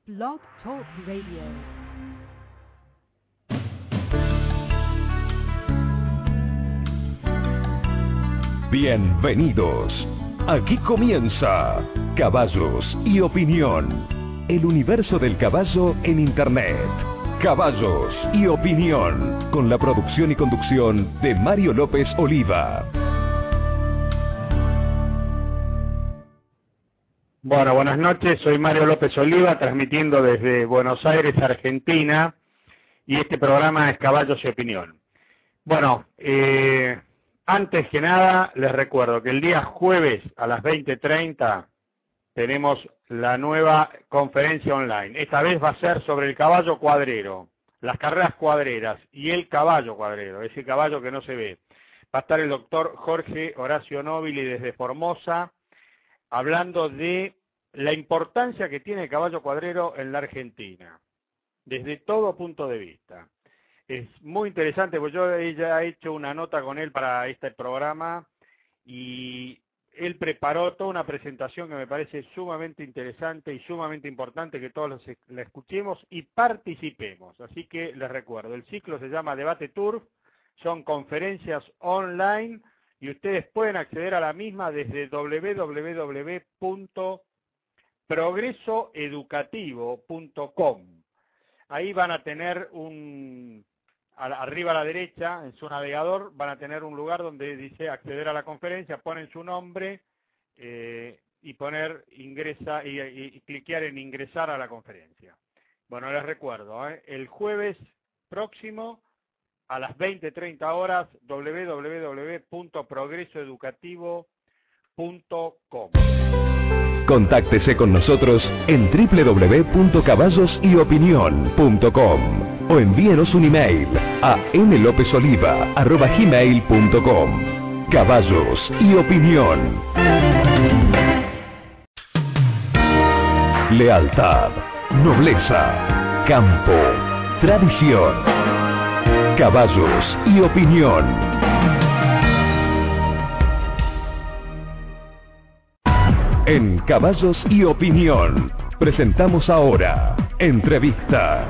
Blog Talk Radio. Bienvenidos. Aquí comienza Caballos y Opinión, el universo del caballo en Internet. Caballos y Opinión, con la producción y conducción de Mario López Oliva. Bueno, buenas noches, soy Mario López Oliva, transmitiendo desde Buenos Aires, Argentina, y este programa es Caballos y Opinión. Bueno, antes que nada, les recuerdo que el día jueves a las 20:30 tenemos la nueva conferencia online. Esta vez va a ser sobre el caballo cuadrero, las carreras cuadreras y el caballo cuadrero, ese caballo que no se ve. Va a estar el doctor Jorge Horacio Nobili desde Formosa, hablando de la importancia que tiene el caballo cuadrero en la Argentina, desde todo punto de vista. Es muy interesante, porque yo ya he hecho una nota con él para este programa y él preparó toda una presentación que me parece sumamente interesante y sumamente importante que todos la escuchemos y participemos. Así que les recuerdo, el ciclo se llama Debate Turf, son conferencias online y ustedes pueden acceder a la misma desde www.progresoeducativo.com. Ahí van a tener arriba a la derecha, en su navegador, van a tener un lugar donde dice acceder a la conferencia, ponen su nombre y poner ingresa y cliquear en ingresar a la conferencia. Bueno, les recuerdo, el jueves próximo a las 20:30 horas, www.progresoeducativo.com. Contáctese con nosotros en www.caballosyopinion.com o envíenos un email a nlopezoliva@gmail.com. Caballos y Opinión. Lealtad, nobleza, campo, tradición. Caballos y Opinión. En Caballos y Opinión, presentamos ahora Entrevista.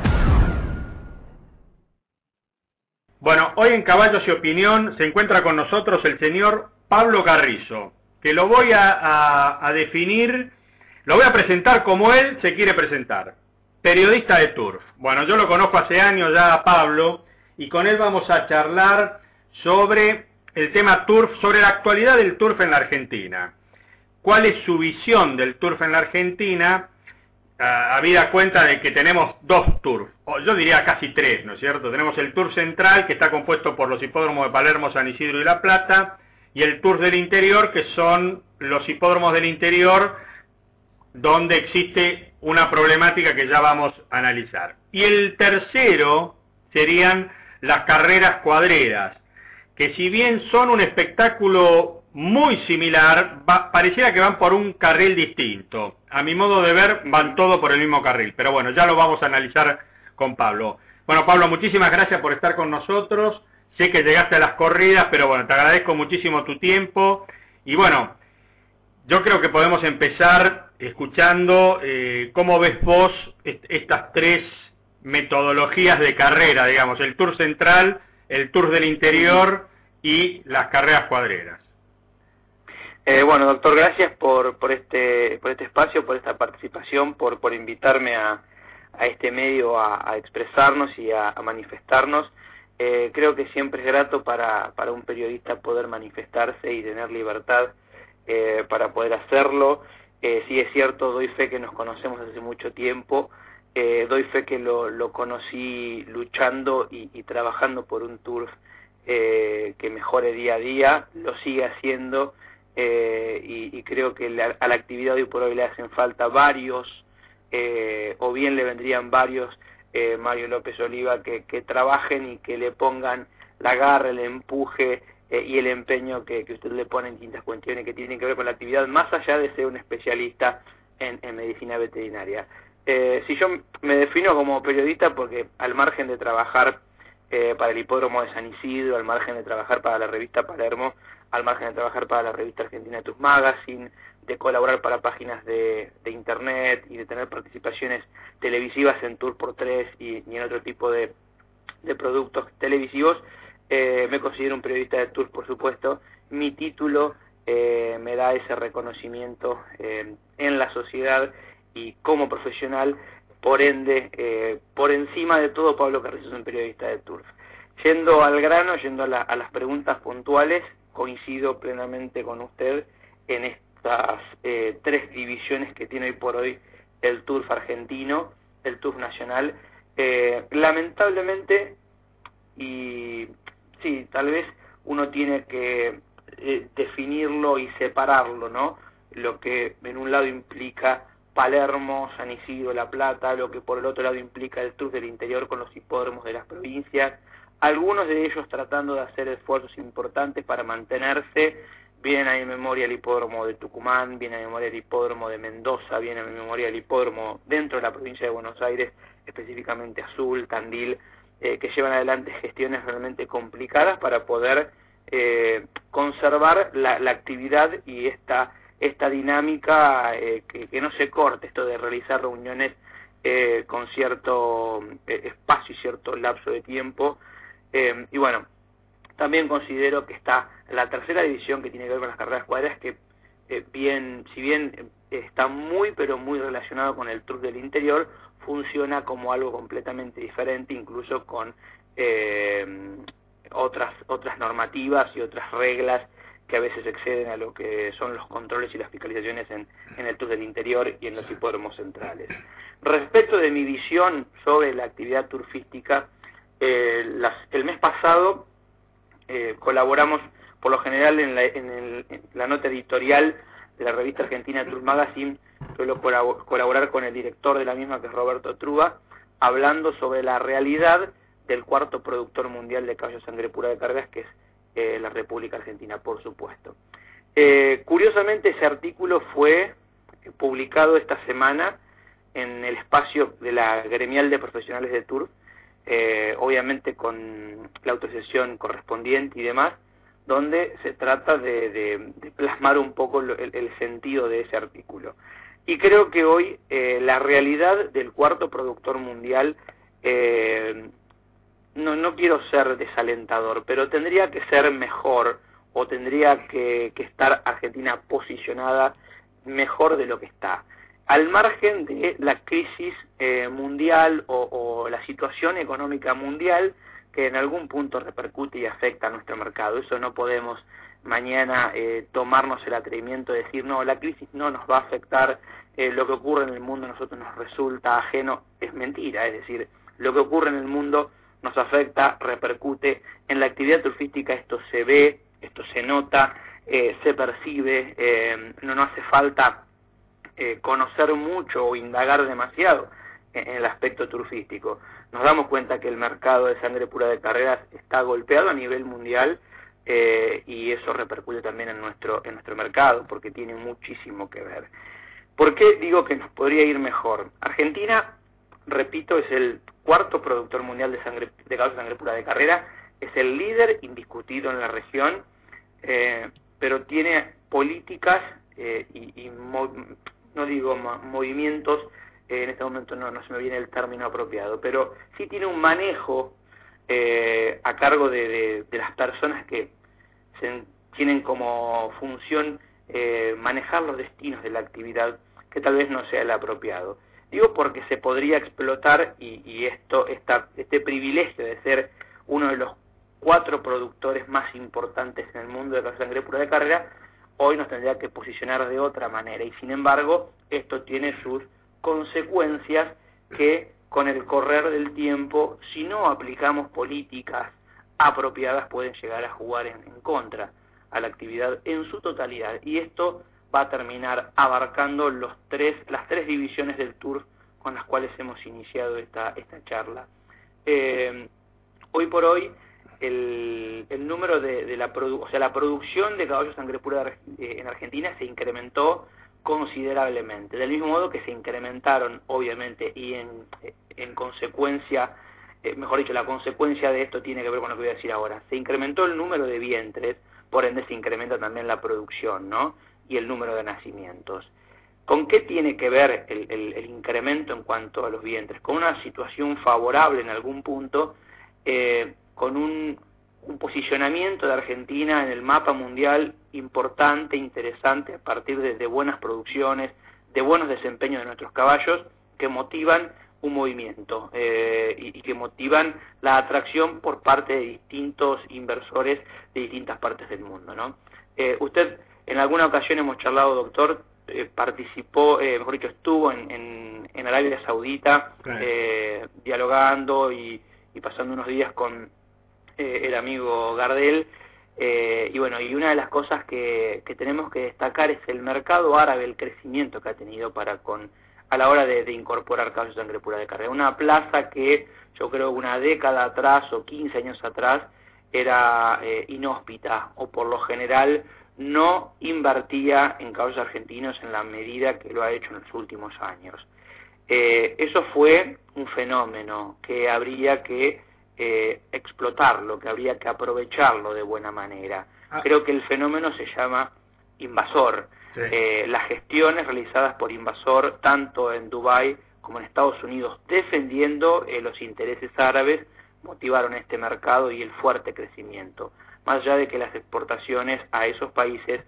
Bueno, hoy en Caballos y Opinión se encuentra con nosotros el señor Pablo Carrizo, que lo voy a definir, lo voy a presentar como él se quiere presentar. Periodista de Turf. Bueno, yo lo conozco hace años ya a Pablo, y con él vamos a charlar sobre el tema Turf, sobre la actualidad del Turf en la Argentina. ¿Cuál es su visión del Turf en la Argentina, habida cuenta de que tenemos dos Turf, o yo diría casi tres, ¿no es cierto? Tenemos el Turf central, que está compuesto por los hipódromos de Palermo, San Isidro y La Plata, y el Turf del interior, que son los hipódromos del interior, donde existe una problemática que ya vamos a analizar. Y el tercero serían las carreras cuadreras, que si bien son un espectáculo muy similar, pareciera que van por un carril distinto. A mi modo de ver, van todos por el mismo carril, pero bueno, ya lo vamos a analizar con Pablo. Bueno, Pablo, muchísimas gracias por estar con nosotros. Sé que llegaste a las corridas, pero bueno, te agradezco muchísimo tu tiempo. Y bueno, yo creo que podemos empezar escuchando cómo ves vos estas tres metodologías de carrera, digamos, el Tour central, el Tour del interior y las carreras cuadreras. Bueno, doctor, gracias por este espacio, por esta participación, por invitarme a este medio a expresarnos y a manifestarnos. Creo que siempre es grato para un periodista poder manifestarse y tener libertad para poder hacerlo. Sí es cierto, doy fe que nos conocemos hace mucho tiempo, doy fe que lo conocí luchando y trabajando por un Turf que mejore día a día, lo sigue haciendo. Y creo que a la actividad hoy por hoy le hacen falta varios, o bien le vendrían varios, Mario López Oliva, que trabajen y que le pongan la garra, el empuje y el empeño que usted le pone en distintas cuestiones que tienen que ver con la actividad, más allá de ser un especialista en medicina veterinaria. Si yo me defino como periodista, porque al margen de trabajar para el hipódromo de San Isidro, al margen de trabajar para la revista Palermo, al margen de trabajar para la revista argentina Tour Magazine, de colaborar para páginas de internet y de tener participaciones televisivas en Tour por Tres y en otro tipo de productos televisivos, me considero un periodista de Tour, por supuesto. Mi título me da ese reconocimiento en la sociedad y como profesional. Por ende, por encima de todo, Pablo Carrizo es un periodista de Tour. Yendo al grano, yendo a las preguntas puntuales, coincido plenamente con usted en estas tres divisiones que tiene hoy por hoy el Turf argentino, el Turf nacional. Lamentablemente, y sí, tal vez uno tiene que definirlo y separarlo, ¿no? Lo que en un lado implica Palermo, San Isidro, La Plata, lo que por el otro lado implica el Turf del interior con los hipódromos de las provincias, algunos de ellos tratando de hacer esfuerzos importantes para mantenerse. Viene a mi memoria el hipódromo de Tucumán, viene a mi memoria el hipódromo de Mendoza, viene a mi memoria el hipódromo dentro de la provincia de Buenos Aires, específicamente Azul, Tandil, que llevan adelante gestiones realmente complicadas para poder conservar la actividad y esta dinámica, que no se corte, esto de realizar reuniones con cierto espacio y cierto lapso de tiempo. Y bueno, también considero que está la tercera división, que tiene que ver con las carreras cuadras, que si bien está muy pero muy relacionado con el Turf del interior, funciona como algo completamente diferente, incluso con otras normativas y otras reglas que a veces exceden a lo que son los controles y las fiscalizaciones en el Turf del interior y en los hipódromos centrales. Respecto de mi visión sobre la actividad turfística, el mes pasado colaboramos por lo general en la nota editorial de la revista argentina Tour Magazine. Suelo colaborar con el director de la misma, que es Roberto Truba, hablando sobre la realidad del cuarto productor mundial de caballos sangre pura de carreras, que es la República Argentina, por supuesto. Curiosamente, ese artículo fue publicado esta semana en el espacio de la Gremial de Profesionales de Tour, obviamente con la autorización correspondiente y demás, donde se trata de plasmar un poco el sentido de ese artículo. Y creo que hoy la realidad del cuarto productor mundial, no quiero ser desalentador, pero tendría que ser mejor, o tendría que estar Argentina posicionada mejor de lo que está. Al margen de la crisis mundial o la situación económica mundial, que en algún punto repercute y afecta a nuestro mercado. Eso no podemos mañana tomarnos el atrevimiento de decir, no, la crisis no nos va a afectar, lo que ocurre en el mundo a nosotros nos resulta ajeno. Es mentira, es decir, lo que ocurre en el mundo nos afecta, repercute en la actividad turfística. Esto se ve, esto se nota, se percibe, no hace falta conocer mucho o indagar demasiado en el aspecto turfístico. Nos damos cuenta que el mercado de sangre pura de carreras está golpeado a nivel mundial, y eso repercute también en nuestro mercado, porque tiene muchísimo que ver. ¿Por qué digo que nos podría ir mejor? Argentina, repito, es el cuarto productor mundial de caballos de sangre pura de carrera, es el líder indiscutido en la región, pero tiene políticas no digo movimientos, en este momento no se me viene el término apropiado, pero sí tiene un manejo a cargo de las personas que tienen como función manejar los destinos de la actividad, que tal vez no sea el apropiado. Digo porque se podría explotar y este privilegio de ser uno de los 4 productores más importantes en el mundo de la sangre pura de carrera, hoy nos tendría que posicionar de otra manera, y sin embargo esto tiene sus consecuencias que con el correr del tiempo, si no aplicamos políticas apropiadas, pueden llegar a jugar en contra a la actividad en su totalidad, y esto va a terminar abarcando las tres divisiones del Tour con las cuales hemos iniciado esta charla. Hoy por hoy el número de la producción de caballos sangre pura en Argentina se incrementó considerablemente, del mismo modo que se incrementaron, obviamente, y en consecuencia, mejor dicho, la consecuencia de esto tiene que ver con lo que voy a decir ahora. Se incrementó el número de vientres, por ende se incrementa también la producción, ¿no? Y el número de nacimientos. ¿Con qué tiene que ver el incremento en cuanto a los vientres? Con una situación favorable en algún punto, con un posicionamiento de Argentina en el mapa mundial importante, interesante, a partir de buenas producciones, de buenos desempeños de nuestros caballos, que motivan un movimiento y que motivan la atracción por parte de distintos inversores de distintas partes del mundo, ¿no? Usted, en alguna ocasión hemos charlado, doctor, participó, mejor dicho, estuvo en Arabia Saudita, claro, dialogando y pasando unos días con el amigo Gardel, y bueno, y una de las cosas que tenemos que destacar es el mercado árabe, el crecimiento que ha tenido a la hora de incorporar caballos de sangre pura de carrera. Una plaza que yo creo una década atrás o 15 años atrás era inhóspita, o por lo general no invertía en caballos argentinos en la medida que lo ha hecho en los últimos años. Eso fue un fenómeno que habría que explotarlo, que habría que aprovecharlo de buena manera. Creo que el fenómeno se llama Invasor. Sí. Las gestiones realizadas por Invasor, tanto en Dubái como en Estados Unidos, defendiendo los intereses árabes, motivaron este mercado y el fuerte crecimiento. Más allá de que las exportaciones a esos países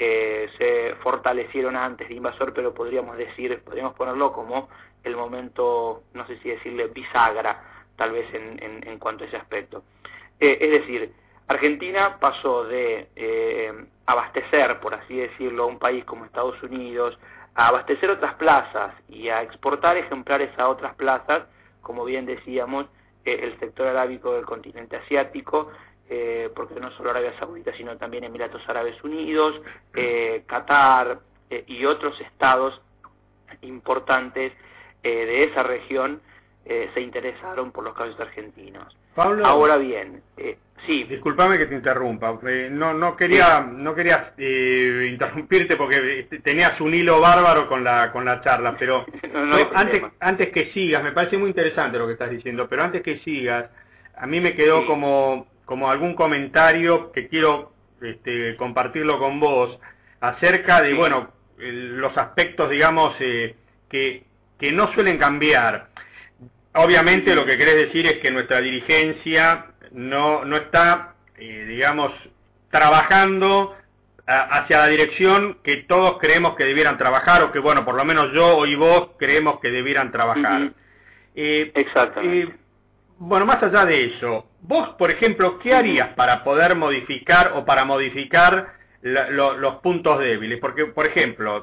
se fortalecieron antes de Invasor, pero podríamos ponerlo como el momento, no sé si decirle bisagra, tal vez en cuanto a ese aspecto. Es decir, Argentina pasó de abastecer, por así decirlo, a un país como Estados Unidos, a abastecer otras plazas y a exportar ejemplares a otras plazas, como bien decíamos, el sector arábico del continente asiático, porque no solo Arabia Saudita, sino también Emiratos Árabes Unidos, Qatar y otros estados importantes de esa región se interesaron por los caballos argentinos. Pablo, ahora bien, sí. Disculpame que te interrumpa. No quería interrumpirte porque tenías un hilo bárbaro con la charla, pero antes que sigas, me parece muy interesante lo que estás diciendo, pero antes que sigas, a mí me quedó como algún comentario que quiero compartirlo con vos acerca de, los aspectos, digamos, que no suelen cambiar. Obviamente lo que querés decir es que nuestra dirigencia no está, digamos, trabajando hacia la dirección que todos creemos que debieran trabajar, o que, por lo menos yo y vos creemos que debieran trabajar. Exactamente. Más allá de eso, vos, por ejemplo, ¿qué harías para poder modificar o para modificar los puntos débiles? Porque, por ejemplo,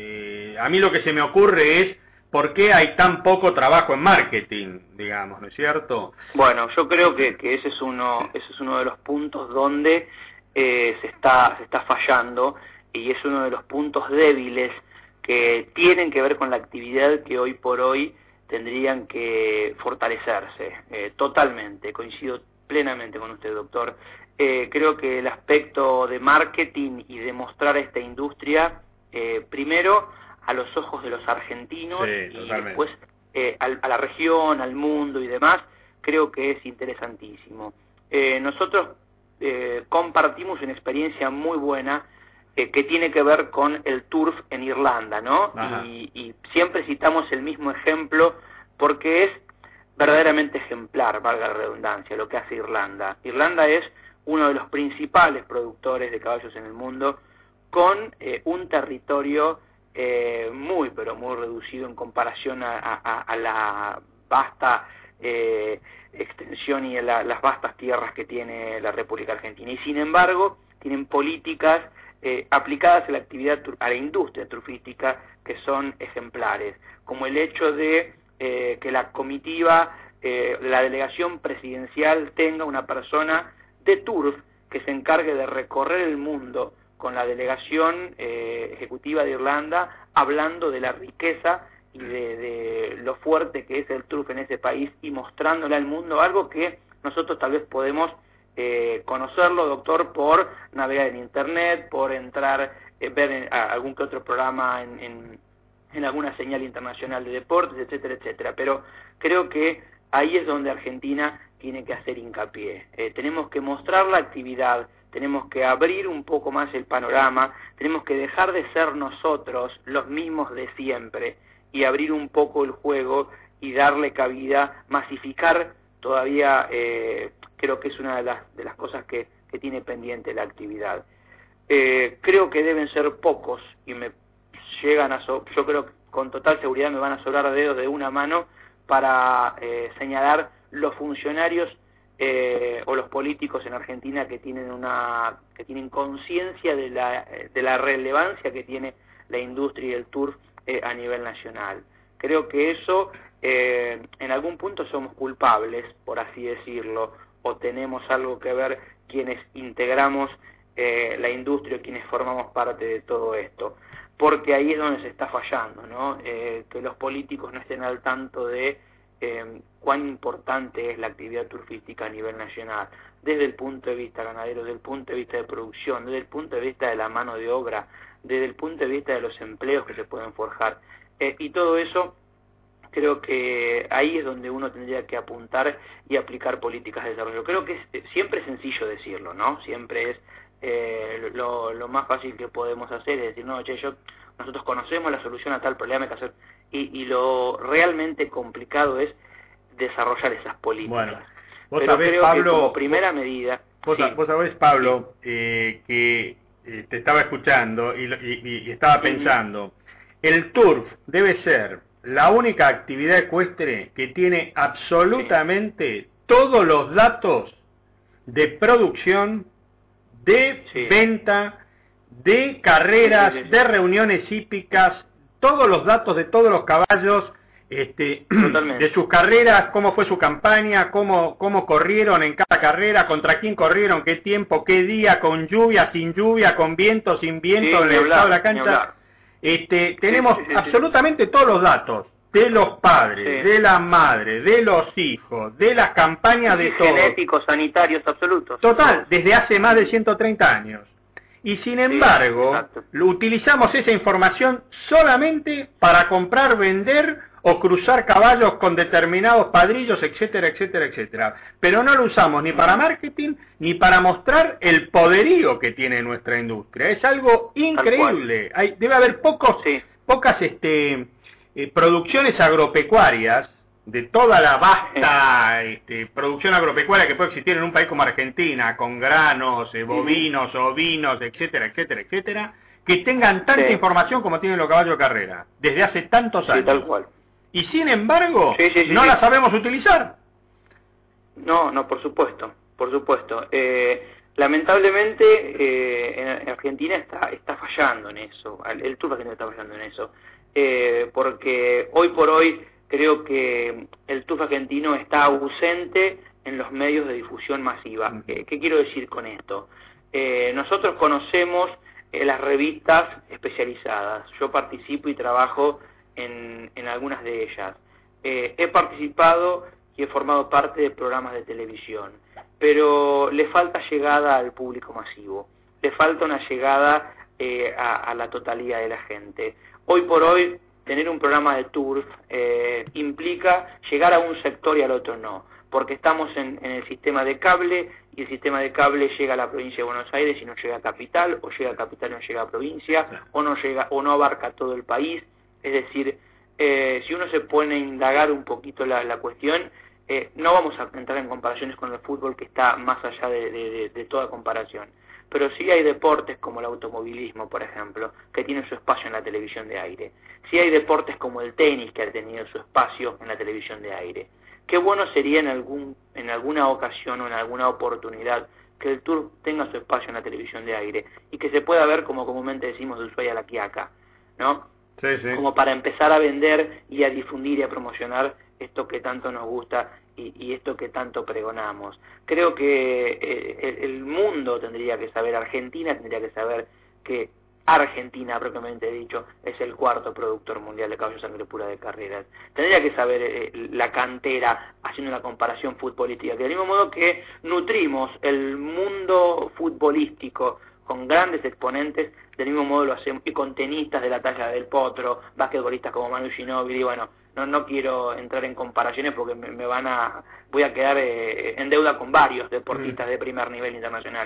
a mí lo que se me ocurre es ¿por qué hay tan poco trabajo en marketing, digamos, no es cierto? Bueno, yo creo que ese es uno de los puntos donde se está fallando, y es uno de los puntos débiles que tienen que ver con la actividad que hoy por hoy tendrían que fortalecerse. Totalmente, coincido plenamente con usted, doctor. Creo que el aspecto de marketing y de mostrar esta industria, primero, a los ojos de los argentinos, y después a la región, al mundo y demás, creo que es interesantísimo. Nosotros compartimos una experiencia muy buena que tiene que ver con el turf en Irlanda, ¿no? Y siempre citamos el mismo ejemplo porque es verdaderamente ejemplar, valga la redundancia, lo que hace Irlanda. Irlanda es uno de los principales productores de caballos en el mundo, con un territorio muy, pero muy reducido en comparación a la vasta extensión y a las vastas tierras que tiene la República Argentina. Y sin embargo, tienen políticas aplicadas a la actividad, a la industria turfística, que son ejemplares, como el hecho de que la comitiva, la delegación presidencial tenga una persona de turf que se encargue de recorrer el mundo con la delegación ejecutiva de Irlanda, hablando de la riqueza y de lo fuerte que es el turf en ese país, y mostrándole al mundo algo que nosotros tal vez podemos conocerlo, doctor, por navegar en internet, por entrar, ver algún que otro programa en alguna señal internacional de deportes, etcétera, etcétera. Pero creo que ahí es donde Argentina tiene que hacer hincapié. Tenemos que mostrar la actividad tenemos que abrir un poco más el panorama, tenemos que dejar de ser nosotros los mismos de siempre y abrir un poco el juego y darle cabida, masificar todavía, creo que es una de las cosas que tiene pendiente la actividad. Creo que deben ser pocos y me llegan yo creo que con total seguridad me van a sobrar dedos de una mano para señalar los funcionarios o los políticos en Argentina que tienen conciencia de la relevancia que tiene la industria y el turf a nivel nacional. Creo que eso en algún punto somos culpables, por así decirlo, o tenemos algo que ver quienes integramos la industria, quienes formamos parte de todo esto, porque ahí es donde se está fallando, ¿no? Que los políticos no estén al tanto de cuán importante es la actividad turfística a nivel nacional, desde el punto de vista ganadero, desde el punto de vista de producción, desde el punto de vista de la mano de obra, desde el punto de vista de los empleos que se pueden forjar, y todo eso. Creo que ahí es donde uno tendría que apuntar y aplicar políticas de desarrollo. Creo que siempre es sencillo decirlo, ¿no? Siempre es lo más fácil que podemos hacer, es decir, no, nosotros conocemos la solución a tal problema, hay que hacer, y lo realmente complicado es desarrollar esas políticas. Bueno, vos pero sabés, creo Pablo, que como primera medida... Vos sabés, Pablo, que te estaba escuchando y estaba pensando, el turf debe ser la única actividad ecuestre que tiene absolutamente todos los datos de producción, de venta, de carreras, de reuniones hípicas, todos los datos de todos los caballos, de sus carreras, cómo fue su campaña, cómo corrieron en cada carrera, contra quién corrieron, qué tiempo, qué día, con lluvia, sin lluvia, con viento, sin viento, en el estado de la cancha. Tenemos absolutamente todos los datos de los padres, de las madres, de los hijos, de las campañas de todos. Genéticos, sanitarios, absolutos. Total, desde hace más de 130 años. Y sin embargo, utilizamos esa información solamente para comprar, vender o cruzar caballos con determinados padrillos, etcétera, etcétera, etcétera. Pero no lo usamos ni para marketing, ni para mostrar el poderío que tiene nuestra industria. Es algo increíble. Debe haber pocas producciones agropecuarias, de toda la vasta producción agropecuaria que puede existir en un país como Argentina, con granos, bovinos, ovinos, etcétera, etcétera, etcétera, que tengan tanta información como tienen los caballos de carrera, desde hace tantos años. Tal cual. Y sin embargo, no la sabemos utilizar. No, por supuesto, por supuesto. Lamentablemente en Argentina está fallando en eso, el turf argentino está fallando en eso, porque hoy por hoy creo que el turf argentino está ausente en los medios de difusión masiva. ¿Qué quiero decir con esto? Nosotros conocemos las revistas especializadas, yo participo y trabajo en algunas de ellas. He participado y he formado parte de programas de televisión, pero le falta llegada al público masivo, le falta una llegada a la totalidad de la gente. Hoy por hoy, tener un programa de turf implica llegar a un sector y al otro no, porque estamos en el sistema de cable, y el sistema de cable llega a la provincia de Buenos Aires y no llega a capital, o llega a capital y no llega a provincia, o no abarca todo el país. Es decir, si uno se pone a indagar un poquito la cuestión, no vamos a entrar en comparaciones con el fútbol, que está más allá de toda comparación. Pero sí hay deportes como el automovilismo, por ejemplo, que tienen su espacio en la televisión de aire. Sí hay deportes como el tenis, que ha tenido su espacio en la televisión de aire. Qué bueno sería en alguna ocasión o en alguna oportunidad que el turf tenga su espacio en la televisión de aire y que se pueda ver, como comúnmente decimos, de Ushuaia a La Quiaca, ¿no? Sí. Como para empezar a vender y a difundir y a promocionar esto que tanto nos gusta y esto que tanto pregonamos. Creo que el mundo tendría que saber, Argentina tendría que saber que Argentina, propiamente dicho, es el cuarto productor mundial de caballos de sangre pura de carreras. Tendría que saber la cantera, haciendo una comparación futbolística, que del mismo modo que nutrimos el mundo futbolístico con grandes exponentes, del mismo modo lo hacemos, y con tenistas de la talla del Potro, basquetbolistas como Manu Ginóbili, y bueno, no quiero entrar en comparaciones porque voy a quedar en deuda con varios deportistas de primer nivel internacional,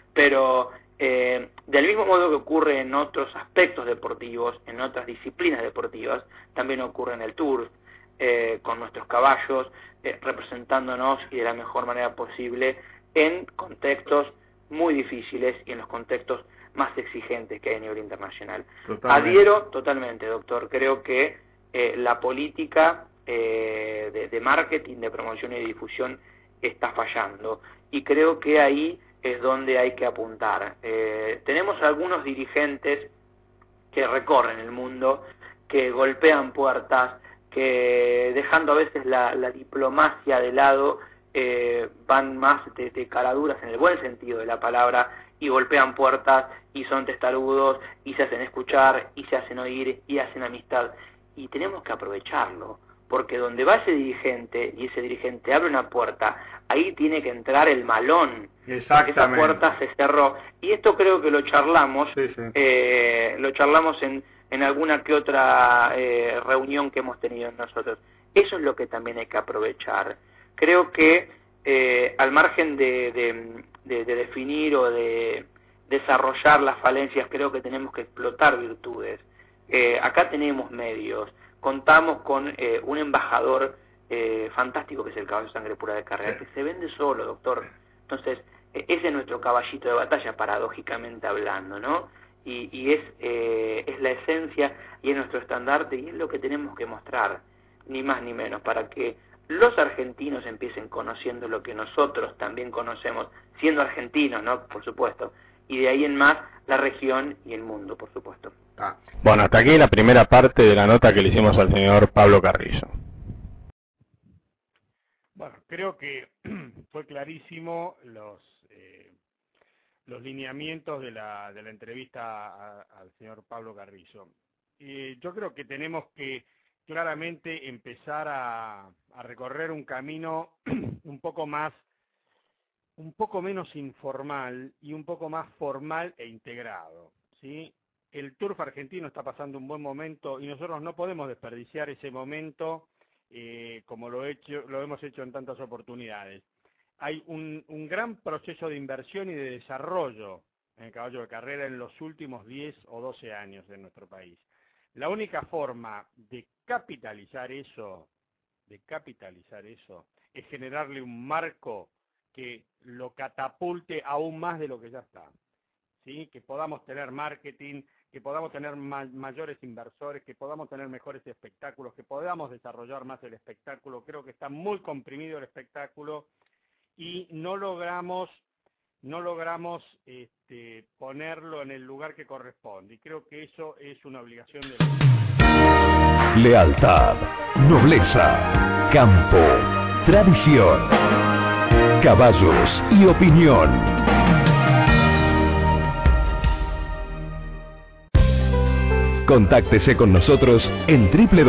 Pero del mismo modo que ocurre en otros aspectos deportivos, en otras disciplinas deportivas, también ocurre en el turf, con nuestros caballos, representándonos y de la mejor manera posible en contextos muy difíciles y en los contextos más exigentes que hay a nivel internacional. Totalmente. Adhiero totalmente, doctor. Creo que la política de marketing, de promoción y de difusión está fallando. Y creo que ahí es donde hay que apuntar. Tenemos algunos dirigentes que recorren el mundo, que golpean puertas, que dejando a veces la diplomacia de lado, van más de caraduras en el buen sentido de la palabra y golpean puertas y son testarudos y se hacen escuchar y se hacen oír y hacen amistad. Y tenemos que aprovecharlo, porque donde va ese dirigente y ese dirigente abre una puerta, ahí tiene que entrar el malón. Exactamente. Esa puerta se cerró. Y esto creo que lo charlamos, Sí. lo charlamos en alguna que otra reunión que hemos tenido nosotros. Eso es lo que también hay que aprovechar. Creo que al margen de definir o de desarrollar las falencias, creo que tenemos que explotar virtudes. Acá tenemos medios, contamos con un embajador fantástico que es el caballo de sangre pura de Carrera, que se vende solo, doctor. Entonces, ese es nuestro caballito de batalla, paradójicamente hablando, ¿no? Y es la esencia y es nuestro estandarte y es lo que tenemos que mostrar, ni más ni menos, para que los argentinos empiecen conociendo lo que nosotros también conocemos, siendo argentinos, ¿no? Por supuesto. Y de ahí en más, la región y el mundo, por supuesto. Bueno, hasta aquí la primera parte de la nota que le hicimos al señor Pablo Carrizo. Bueno, creo que fue clarísimo los lineamientos de la entrevista al señor Pablo Carrizo. Yo creo que tenemos que claramente empezar a recorrer un camino un poco menos informal y un poco más formal e integrado, ¿sí? El turf argentino está pasando un buen momento y nosotros no podemos desperdiciar ese momento como lo hemos hecho en tantas oportunidades. Hay un gran proceso de inversión y de desarrollo en el caballo de carrera en los últimos 10 o 12 años de nuestro país. La única forma de capitalizar eso es generarle un marco que lo catapulte aún más de lo que ya está, ¿sí? Que podamos tener marketing, que podamos tener mayores inversores, que podamos tener mejores espectáculos, que podamos desarrollar más el espectáculo. Creo que está muy comprimido el espectáculo y no logramos ponerlo en el lugar que corresponde. Y creo que eso es una obligación de la... Lealtad, nobleza, campo, tradición, caballos y opinión. Contáctese con nosotros en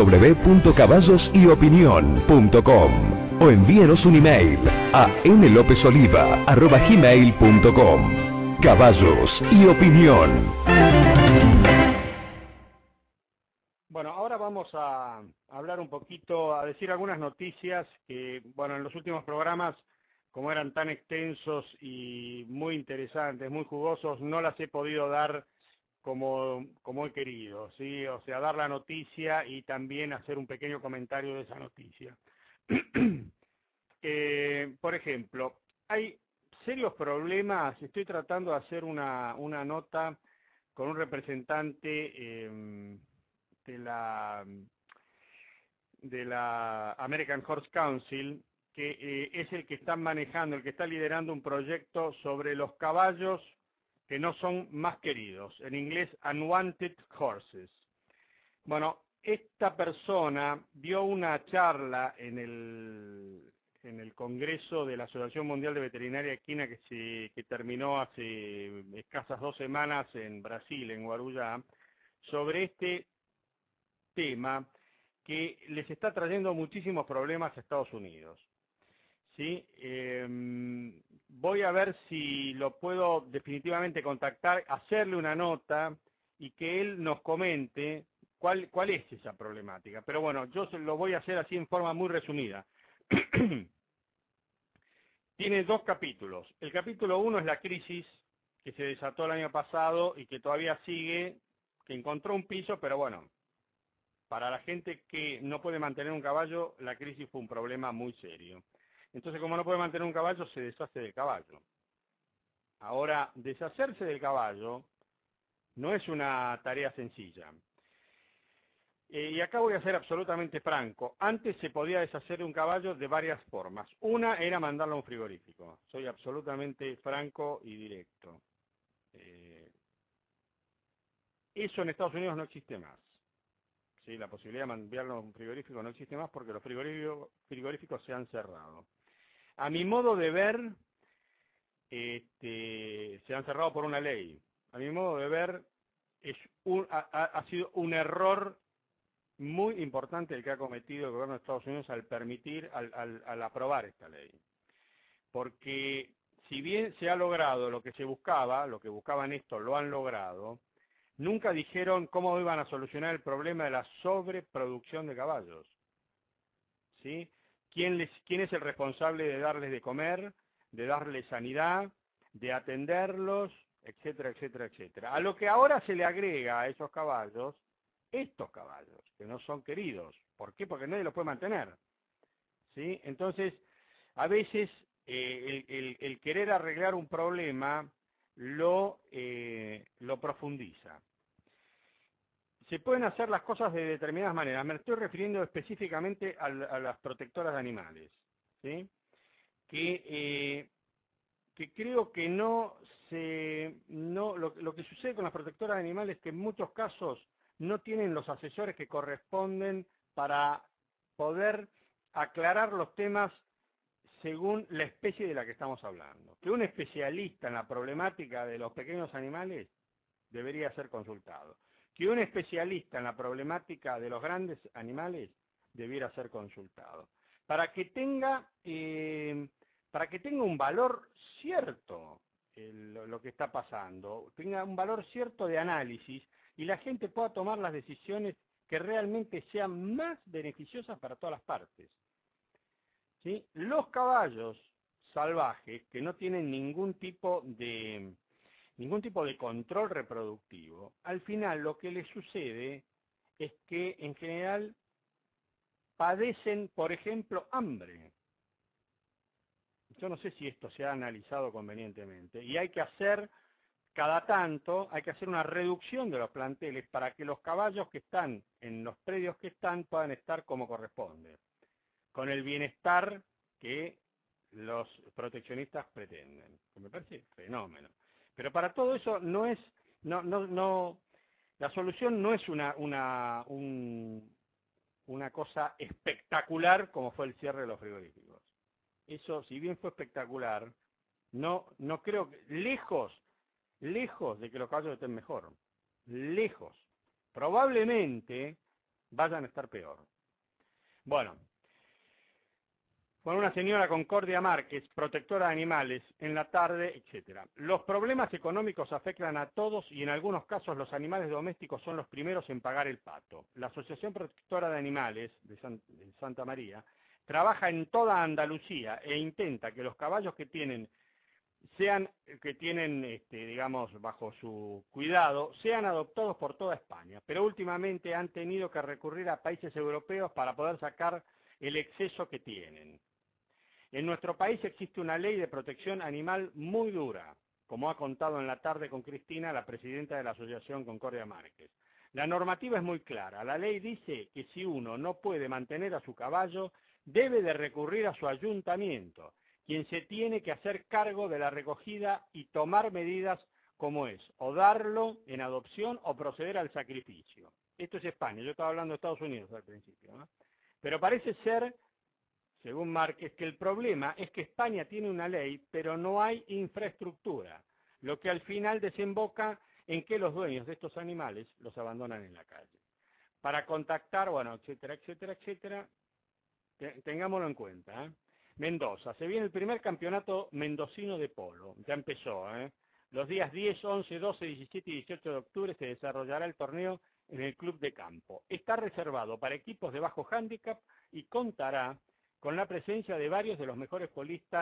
www.caballosyopinion.com o envíenos un email a nlopezoliva@gmail.com. Caballos y Opinión. Bueno, ahora vamos a hablar un poquito, a decir algunas noticias que, bueno, en los últimos programas, como eran tan extensos y muy interesantes, muy jugosos, no las he podido dar como he querido, ¿sí? O sea, dar la noticia y también hacer un pequeño comentario de esa noticia. Por ejemplo, hay serios problemas. Estoy tratando de hacer una nota con un representante de la American Horse Council, que es el que está manejando, el que está liderando un proyecto sobre los caballos que no son más queridos, en inglés Unwanted Horses. Bueno, esta persona dio una charla en el Congreso de la Asociación Mundial de Veterinaria Equina que terminó hace escasas 2 semanas en Brasil, en Guarujá, sobre este tema que les está trayendo muchísimos problemas a Estados Unidos. ¿Sí? Voy a ver si lo puedo definitivamente contactar, hacerle una nota y que él nos comente cuál es esa problemática. Pero bueno, yo lo voy a hacer así en forma muy resumida. Tiene 2 capítulos. El capítulo 1 es la crisis que se desató el año pasado y que todavía sigue, que encontró un piso, pero bueno, para la gente que no puede mantener un caballo, la crisis fue un problema muy serio. Entonces, como no puede mantener un caballo, se deshace del caballo. Ahora, deshacerse del caballo no es una tarea sencilla. Y acá voy a ser absolutamente franco. Antes se podía deshacer de un caballo de varias formas. Una era mandarlo a un frigorífico. Soy absolutamente franco y directo. Eso en Estados Unidos no existe más. ¿Sí? La posibilidad de enviarlo a un frigorífico no existe más porque los frigoríficos se han cerrado. A mi modo de ver, se han cerrado por una ley. A mi modo de ver, ha sido un error muy importante el que ha cometido el gobierno de Estados Unidos al permitir, al aprobar esta ley. Porque si bien se ha logrado lo que se buscaba, lo que buscaban esto lo han logrado, nunca dijeron cómo iban a solucionar el problema de la sobreproducción de caballos. ¿Sí? ¿Quién es el responsable de darles de comer, de darles sanidad, de atenderlos, etcétera, etcétera, etcétera? A lo que ahora se le agrega a esos caballos, estos caballos, que no son queridos. ¿Por qué? Porque nadie los puede mantener. ¿Sí? Entonces, a veces el querer arreglar un problema lo profundiza. Se pueden hacer las cosas de determinadas maneras. Me estoy refiriendo específicamente a las protectoras de animales, ¿sí? Que creo que lo que sucede con las protectoras de animales es que en muchos casos no tienen los asesores que corresponden para poder aclarar los temas según la especie de la que estamos hablando. Que un especialista en la problemática de los pequeños animales debería ser consultado. Que un especialista en la problemática de los grandes animales debiera ser consultado. Para que tenga un valor cierto lo que está pasando, tenga un valor cierto de análisis y la gente pueda tomar las decisiones que realmente sean más beneficiosas para todas las partes. ¿Sí? Los caballos salvajes que no tienen ningún tipo de control reproductivo, al final lo que les sucede es que en general padecen, por ejemplo, hambre. Yo no sé si esto se ha analizado convenientemente y hay que hacer cada tanto, hay que hacer una reducción de los planteles para que los caballos que están en los predios que están puedan estar como corresponde, con el bienestar que los proteccionistas pretenden, que me parece fenómeno. Pero para todo eso la solución no es una cosa espectacular como fue el cierre de los frigoríficos. Eso, si bien fue espectacular, no creo que, lejos de que los caballos estén mejor, lejos, probablemente vayan a estar peor. Bueno, con una señora Concordia Márquez, protectora de animales, en la tarde, etc. Los problemas económicos afectan a todos y en algunos casos los animales domésticos son los primeros en pagar el pato. La Asociación Protectora de Animales de Santa María trabaja en toda Andalucía e intenta que los caballos que tienen digamos, bajo su cuidado, sean adoptados por toda España. Pero últimamente han tenido que recurrir a países europeos para poder sacar el exceso que tienen. En nuestro país existe una ley de protección animal muy dura, como ha contado en la tarde con Cristina, la presidenta de la Asociación Concordia Márquez. La normativa es muy clara. La ley dice que si uno no puede mantener a su caballo, debe de recurrir a su ayuntamiento, quien se tiene que hacer cargo de la recogida y tomar medidas como es, o darlo en adopción o proceder al sacrificio. Esto es España, yo estaba hablando de Estados Unidos al principio, ¿no? Pero parece ser, según Márquez, que el problema es que España tiene una ley, pero no hay infraestructura, lo que al final desemboca en que los dueños de estos animales los abandonan en la calle. Para contactar, bueno, etcétera, etcétera, etcétera, tengámoslo en cuenta, ¿eh? Mendoza, se viene el primer campeonato mendocino de polo, ya empezó, ¿eh? Los días 10, 11, 12, 17 y 18 de octubre se desarrollará el torneo en el Club de Campo. Está reservado para equipos de bajo hándicap y contará con la presencia de varios de los mejores polistas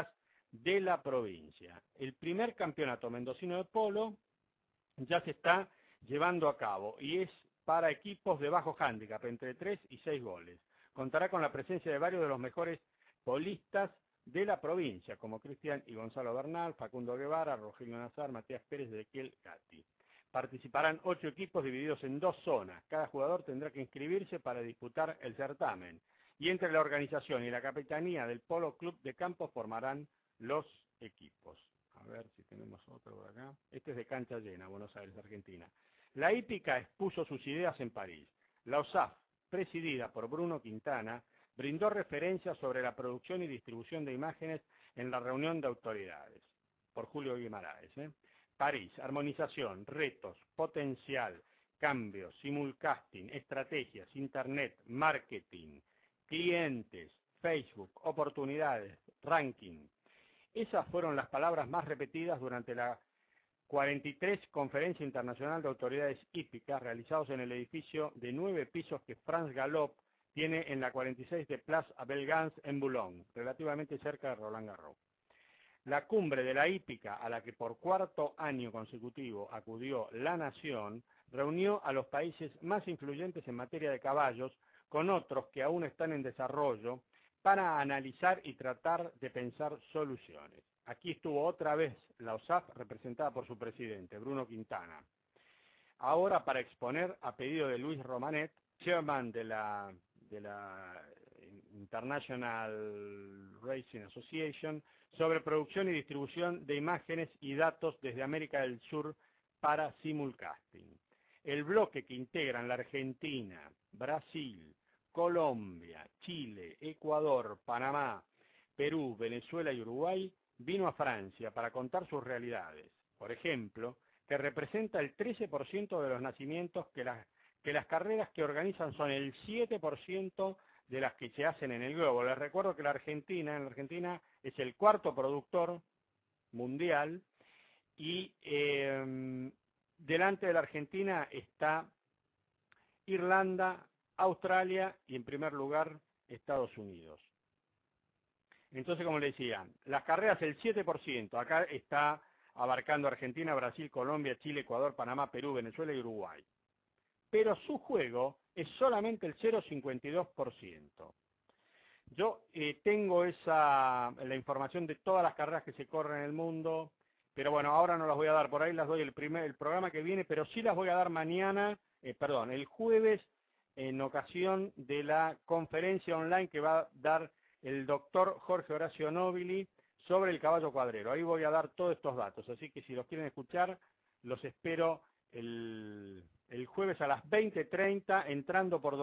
de la provincia. El primer campeonato mendocino de polo ya se está llevando a cabo y es para equipos de bajo hándicap, entre 3 y 6 goles. Contará con la presencia de varios de los mejores polistas de la provincia, como Cristian y Gonzalo Bernal, Facundo Guevara, Rogelio Nazar, Matías Pérez, Ezequiel Gatti. Participarán 8 equipos divididos en 2 zonas. Cada jugador tendrá que inscribirse para disputar el certamen. Y entre la organización y la capitanía del Polo Club de Campo formarán los equipos. A ver si tenemos otro por acá. Este es de cancha llena, Buenos Aires, Argentina. La hípica expuso sus ideas en París. La OSAF, presidida por Bruno Quintana, brindó referencias sobre la producción y distribución de imágenes en la reunión de autoridades, por Julio Guimaraes. París, armonización, retos, potencial, cambios, simulcasting, estrategias, internet, marketing, clientes, Facebook, oportunidades, ranking. Esas fueron las palabras más repetidas durante la 43 Conferencia Internacional de Autoridades Hípicas realizados en el edificio de 9 pisos que France Galop tiene en la 46 de Place Abel Gance en Boulogne, relativamente cerca de Roland Garros. La cumbre de la hípica, a la que por 4º año consecutivo acudió la Nación, reunió a los países más influyentes en materia de caballos, con otros que aún están en desarrollo, para analizar y tratar de pensar soluciones. Aquí estuvo otra vez la OSAF, representada por su presidente, Bruno Quintana. Ahora para exponer, a pedido de Luis Romanet, chairman de la International Racing Association, sobre producción y distribución de imágenes y datos desde América del Sur para simulcasting. El bloque que integran la Argentina, Brasil, Colombia, Chile, Ecuador, Panamá, Perú, Venezuela y Uruguay vino a Francia para contar sus realidades. Por ejemplo, que representa el 13% de los nacimientos, que las carreras que organizan son el 7% de las que se hacen en el globo. Les recuerdo que en la Argentina es el 4º productor mundial y delante de la Argentina está Irlanda, Australia y en primer lugar Estados Unidos. Entonces, como le decía, las carreras el 7%, acá está abarcando Argentina, Brasil, Colombia, Chile, Ecuador, Panamá, Perú, Venezuela y Uruguay. Pero su juego es solamente el 0,52%. Yo tengo la información de todas las carreras que se corren en el mundo, pero bueno, ahora no las voy a dar, por ahí las doy el programa que viene, pero sí las voy a dar el jueves, en ocasión de la conferencia online que va a dar el doctor Jorge Horacio Nobili sobre el caballo cuadrero. Ahí voy a dar todos estos datos, así que si los quieren escuchar, los espero el jueves a las 20:30 entrando por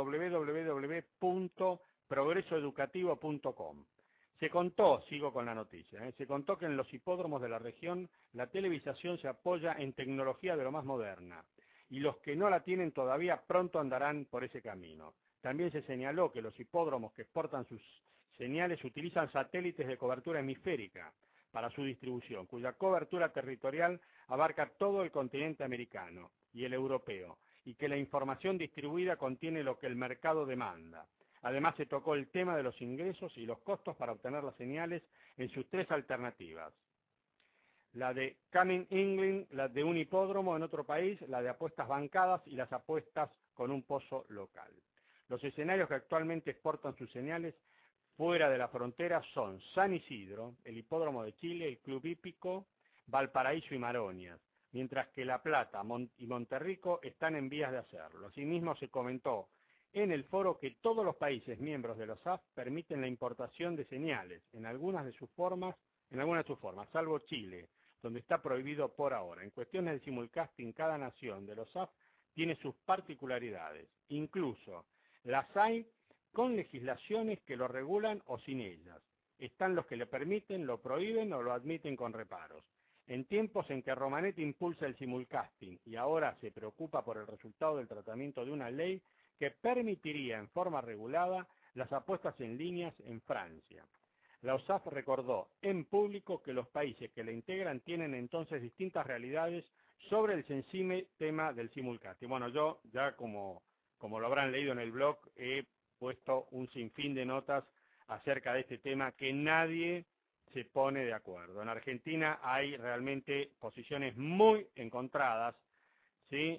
www.progresoeducativo.com. Sigo con la noticia, se contó que en los hipódromos de la región la televisación se apoya en tecnología de lo más moderna y los que no la tienen todavía pronto andarán por ese camino. También se señaló que los hipódromos que exportan sus señales utilizan satélites de cobertura hemisférica para su distribución, cuya cobertura territorial abarca todo el continente americano y el europeo, y que la información distribuida contiene lo que el mercado demanda. Además, se tocó el tema de los ingresos y los costos para obtener las señales en sus 3 alternativas. La de Coming England, la de un hipódromo en otro país, la de apuestas bancadas y las apuestas con un pozo local. Los escenarios que actualmente exportan sus señales fuera de la frontera son San Isidro, el hipódromo de Chile, el Club Hípico, Valparaíso y Maronias, mientras que La Plata y Monterrico están en vías de hacerlo. Asimismo, se comentó en el foro que todos los países miembros de la OSAF permiten la importación de señales en algunas de sus formas, salvo Chile, donde está prohibido por ahora. En cuestiones de simulcasting, cada nación de la OSAF tiene sus particularidades. Incluso las hay con legislaciones que lo regulan o sin ellas. Están los que le permiten, lo prohíben o lo admiten con reparos. En tiempos en que Romanet impulsa el simulcasting y ahora se preocupa por el resultado del tratamiento de una ley que permitiría en forma regulada las apuestas en líneas en Francia. La OSAF recordó en público que los países que la integran tienen entonces distintas realidades sobre el sensible tema del simulcasting. Bueno, yo ya como lo habrán leído en el blog, he puesto un sinfín de notas acerca de este tema que nadie se pone de acuerdo. En Argentina hay realmente posiciones muy encontradas, ¿sí?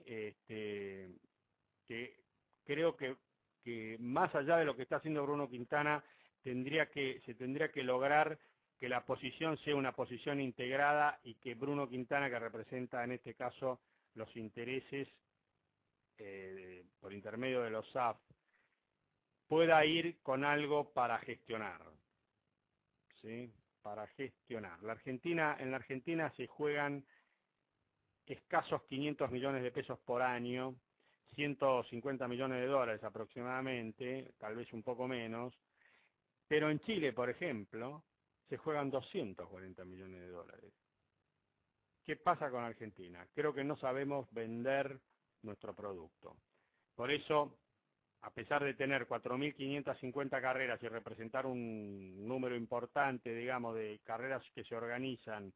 Que creo que más allá de lo que está haciendo Bruno Quintana, se tendría que lograr que la posición sea una posición integrada y que Bruno Quintana, que representa en este caso los intereses por intermedio de los SAF, pueda ir con algo para gestionar, ¿sí? Para gestionar. En la Argentina se juegan escasos 500 millones de pesos por año, 150 millones de dólares aproximadamente, tal vez un poco menos, pero en Chile, por ejemplo, se juegan 240 millones de dólares. ¿Qué pasa con Argentina? Creo que no sabemos vender nuestro producto. Por eso, a pesar de tener 4.550 carreras y representar un número importante, digamos, de carreras que se organizan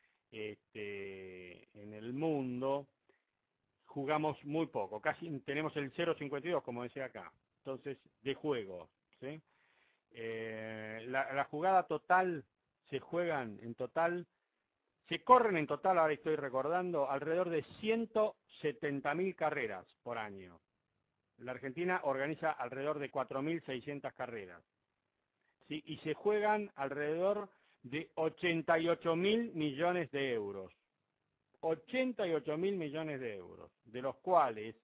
en el mundo, jugamos muy poco, casi tenemos el 0,52, como decía acá, entonces, de juego, ¿sí? La jugada total, se corren en total, ahora estoy recordando, alrededor de 170.000 carreras por año. La Argentina organiza alrededor de 4.600 carreras, ¿sí? Y se juegan alrededor de 88.000 millones de euros. 88.000 millones de euros, de los cuales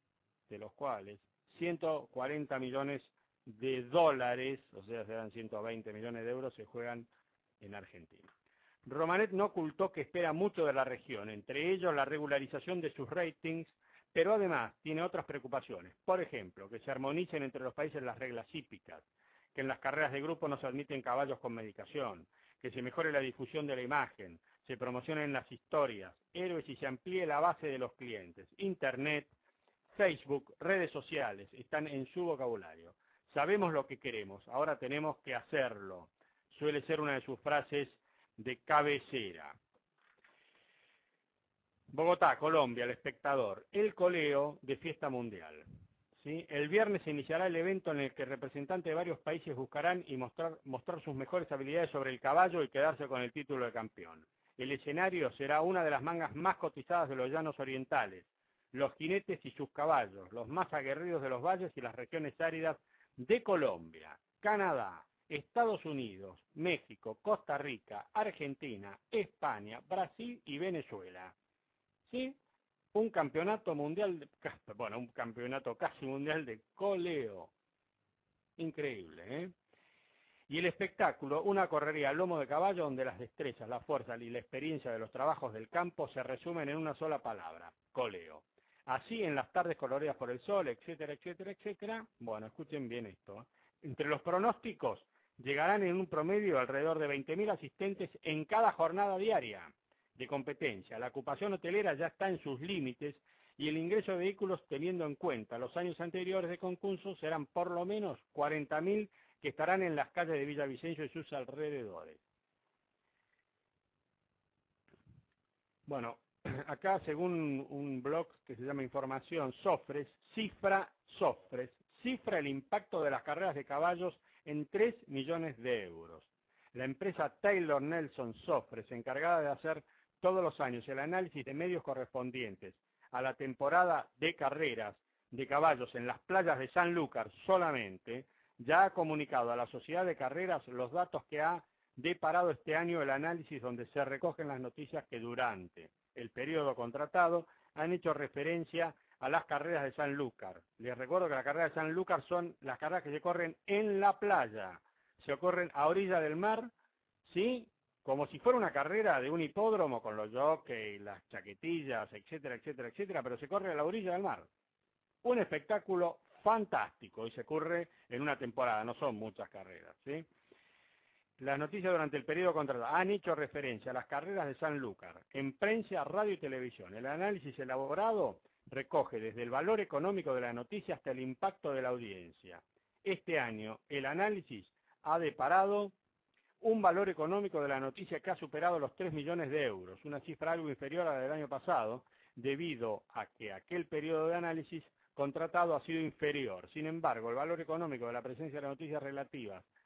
140 millones de dólares, o sea, serán 120 millones de euros, se juegan en Argentina. Romanet no ocultó que espera mucho de la región, entre ellos la regularización de sus ratings, pero además tiene otras preocupaciones. Por ejemplo, que se armonicen entre los países las reglas hípicas, que en las carreras de grupo no se admiten caballos con medicación, que se mejore la difusión de la imagen, se promocionen las historias, héroes y se amplíe la base de los clientes. Internet, Facebook, redes sociales están en su vocabulario. Sabemos lo que queremos, ahora tenemos que hacerlo. Suele ser una de sus frases de cabecera. Bogotá, Colombia, El Espectador, el coleo de fiesta mundial. ¿Sí? El viernes se iniciará el evento en el que representantes de varios países buscarán y mostrar sus mejores habilidades sobre el caballo y quedarse con el título de campeón. El escenario será una de las mangas más cotizadas de los llanos orientales, los jinetes y sus caballos, los más aguerridos de los valles y las regiones áridas de Colombia, Canadá, Estados Unidos, México, Costa Rica, Argentina, España, Brasil y Venezuela. ¿Sí? Un campeonato mundial, un campeonato casi mundial de coleo. Increíble, ¿eh? Y el espectáculo, una correría a lomo de caballo donde las destrezas, la fuerza y la experiencia de los trabajos del campo se resumen en una sola palabra, coleo. Así en las tardes coloridas por el sol, etcétera, etcétera, etcétera. Bueno, escuchen bien esto. Entre los pronósticos llegarán en un promedio alrededor de 20.000 asistentes en cada jornada diaria de competencia. La ocupación hotelera ya está en sus límites y el ingreso de vehículos, teniendo en cuenta los años anteriores de concurso, serán por lo menos 40.000 que estarán en las calles de Villavicencio y sus alrededores. Bueno, acá según un blog que se llama Información Sofres, cifra el impacto de las carreras de caballos en 3 millones de euros. La empresa Taylor Nelson Sofres, encargada de hacer todos los años el análisis de medios correspondientes a la temporada de carreras de caballos en las playas de Sanlúcar solamente, ya ha comunicado a la Sociedad de Carreras los datos que ha deparado este año el análisis, donde se recogen las noticias que durante el periodo contratado han hecho referencia a las carreras de Sanlúcar. Les recuerdo que las carreras de Sanlúcar son las carreras que se corren en la playa, se corren a orilla del mar, ¿sí? Como si fuera una carrera de un hipódromo con los jockeys, las chaquetillas, etcétera, etcétera, etcétera, pero se corre a la orilla del mar. Un espectáculo fantástico y se corre en una temporada, no son muchas carreras, ¿sí? Las noticias durante el periodo contratado han hecho referencia a las carreras de Sanlúcar en prensa, radio y televisión. El análisis elaborado recoge desde el valor económico de la noticia hasta el impacto de la audiencia. Este año el análisis ha deparado un valor económico de la noticia que ha superado los 3 millones de euros, una cifra algo inferior a la del año pasado, debido a que aquel periodo de análisis contratado ha sido inferior. Sin embargo, el valor económico de la presencia de las noticias relativas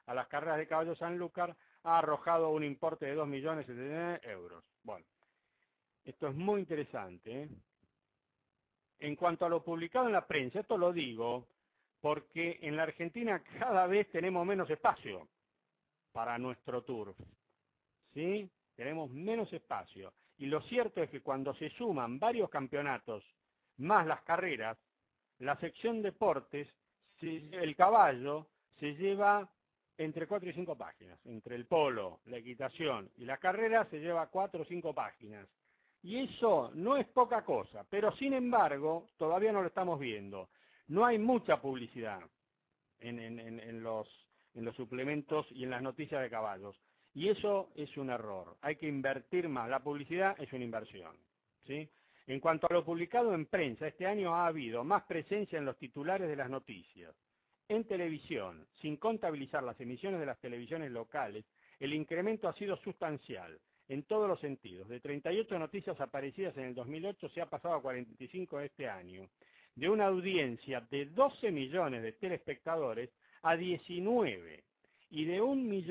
a las carreras de caballos Sanlúcar ha arrojado un importe de 2 millones de euros. Bueno, esto es muy interesante, ¿eh? En cuanto a lo publicado en la prensa, esto lo digo porque en la Argentina cada vez tenemos menos espacio para nuestro turf, ¿sí? Tenemos menos espacio. Y lo cierto es que cuando se suman varios campeonatos más las carreras, la sección deportes, el caballo, se lleva entre 4 y 5 páginas. Entre el polo, la equitación y la carrera se lleva 4 o 5 páginas. Y eso no es poca cosa, pero sin embargo, todavía no lo estamos viendo. No hay mucha publicidad en los suplementos y en las noticias de caballos. Y eso es un error. Hay que invertir más. La publicidad es una inversión, ¿sí? En cuanto a lo publicado en prensa, este año ha habido más presencia en los titulares de las noticias. En televisión, sin contabilizar las emisiones de las televisiones locales, el incremento ha sido sustancial, en todos los sentidos. De 38 noticias aparecidas en el 2008 se ha pasado a 45 este año. De una audiencia de 12 millones de telespectadores a 19. Y de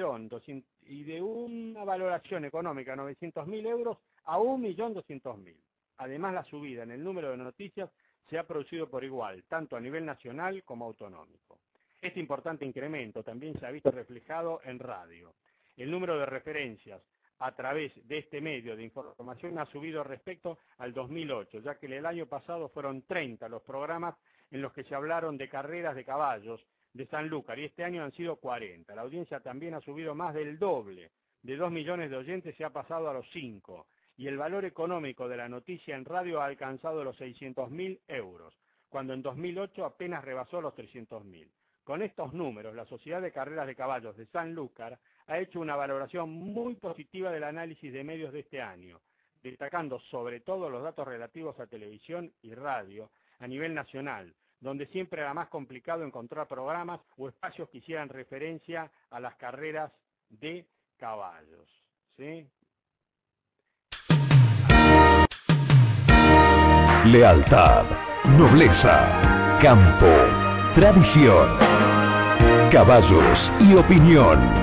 una valoración económica de 900.000 euros a 1.200.000. Además, la subida en el número de noticias se ha producido por igual, tanto a nivel nacional como autonómico. Este importante incremento también se ha visto reflejado en radio. El número de referencias a través de este medio de información ha subido respecto al 2008, ya que el año pasado fueron 30 los programas en los que se hablaron de carreras de caballos de Sanlúcar, y este año han sido 40. La audiencia también ha subido más del doble, de 2 millones de oyentes se ha pasado a los 5, y el valor económico de la noticia en radio ha alcanzado los 600.000 euros, cuando en 2008 apenas rebasó los 300.000. Con estos números, la Sociedad de Carreras de Caballos de Sanlúcar ha hecho una valoración muy positiva del análisis de medios de este año, destacando sobre todo los datos relativos a televisión y radio a nivel nacional, donde siempre era más complicado encontrar programas o espacios que hicieran referencia a las carreras de caballos, ¿sí? Lealtad, nobleza, campo, tradición, caballos y opinión.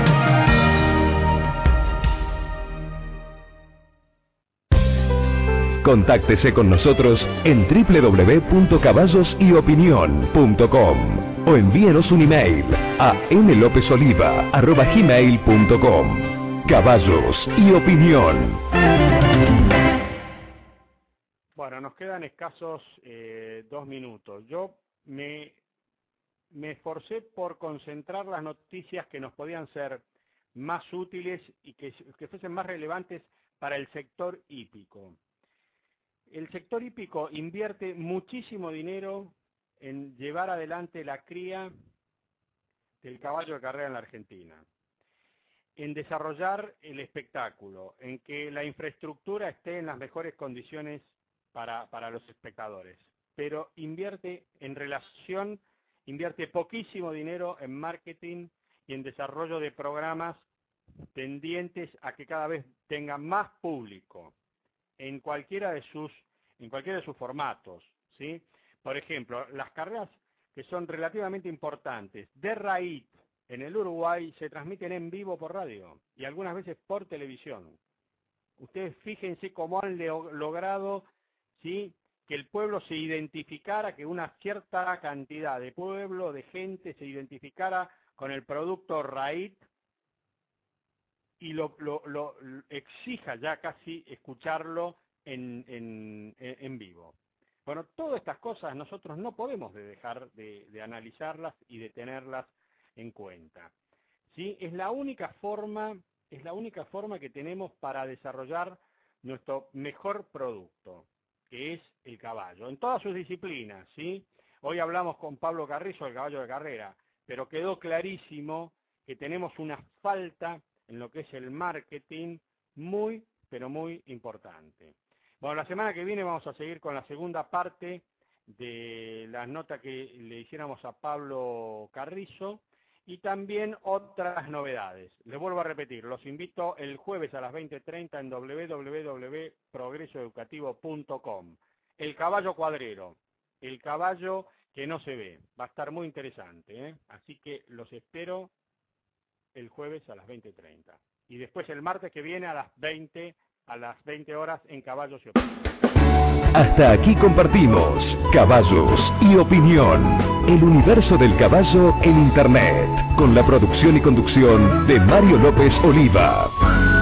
Contáctese con nosotros en www.caballosyopinion.com o envíenos un email a nlopezoliva@gmail.com. Caballos y Opinión. Bueno, nos quedan escasos 2 minutos. Yo me esforcé por concentrar las noticias que nos podían ser más útiles y que fuesen más relevantes para el sector hípico. El sector hípico invierte muchísimo dinero en llevar adelante la cría del caballo de carrera en la Argentina, en desarrollar el espectáculo, en que la infraestructura esté en las mejores condiciones para los espectadores, pero invierte poquísimo dinero en marketing y en desarrollo de programas tendientes a que cada vez tengan más público en cualquiera de sus formatos, ¿sí? Por ejemplo, las carreras que son relativamente importantes de RAIT en el Uruguay se transmiten en vivo por radio y algunas veces por televisión. Ustedes fíjense cómo han logrado, ¿sí?, que el pueblo se identificara, que una cierta cantidad de pueblo, de gente, se identificara con el producto RAIT y lo exija ya casi escucharlo en vivo. Bueno, todas estas cosas nosotros no podemos dejar de analizarlas y de tenerlas en cuenta, ¿sí? Es la única forma que tenemos para desarrollar nuestro mejor producto, que es el caballo, en todas sus disciplinas, ¿sí? Hoy hablamos con Pablo Carrizo del caballo de carrera, pero quedó clarísimo que tenemos una falta en lo que es el marketing muy, pero muy importante. Bueno, la semana que viene vamos a seguir con la segunda parte de la nota que le hiciéramos a Pablo Carrizo y también otras novedades. Les vuelvo a repetir, los invito el jueves a las 20:30 en www.progresoeducativo.com. El caballo cuadrero, el caballo que no se ve. Va a estar muy interesante, ¿eh? Así que los espero el jueves a las 20:30. Y después el martes que viene a las 20 horas en Caballos y Opinión. Hasta aquí compartimos Caballos y Opinión, el universo del caballo en Internet, con la producción y conducción de Mario López Oliva.